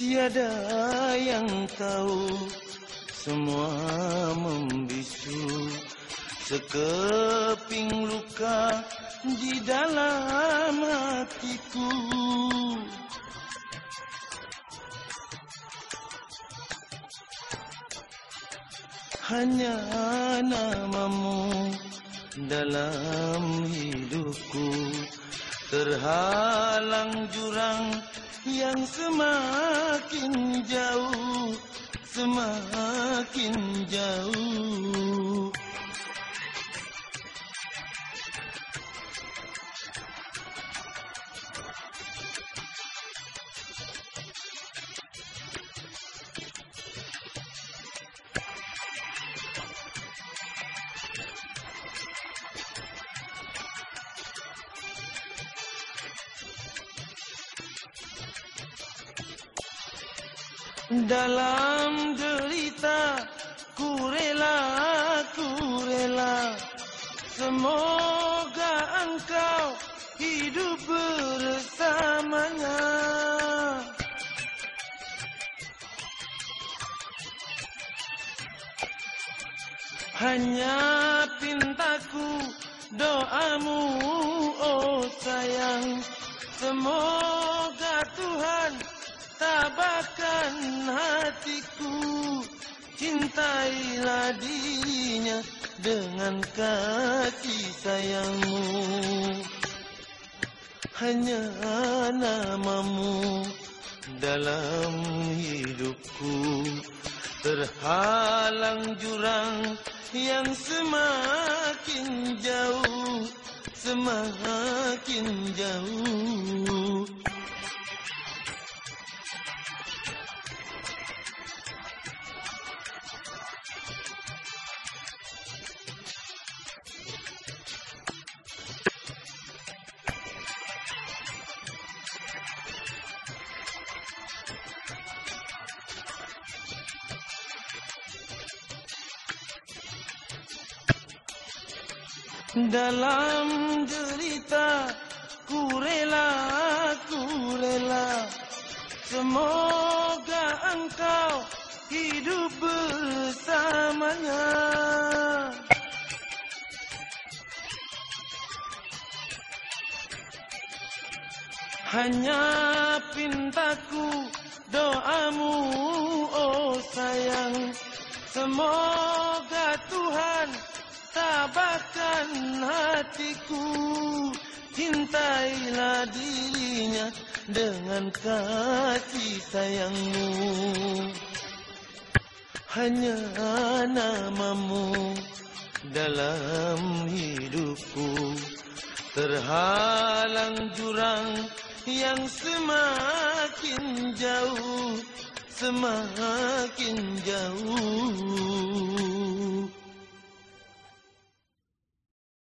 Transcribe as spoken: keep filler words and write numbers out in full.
Tiada yang tahu, semua membisu. Sekeping luka di dalam hatiku. Hanya namamu dalam hidupku, terhalang jurang yang semakin jauh, semakin jauh. Dalam derita ku rela, ku rela, semoga engkau hidup bersamanya. Hanya pintaku doamu, oh sayang, semoga Tuhan tabahkan hatiku. Cintailah dirinya dengan kasih sayangmu. Hanya namamu dalam hidupku, terhalang jurang yang semakin jauh, semakin jauh. Dalam derita ku rela, ku rela, semoga engkau hidup bersamanya. Hanya pintaku doamu, oh sayang, semoga Tuhan tabahkan hatiku. Cintailah dirinya dengan kasih sayangmu. Hanya namamu dalam hidupku, terhalang jurang yang semakin jauh, semakin jauh.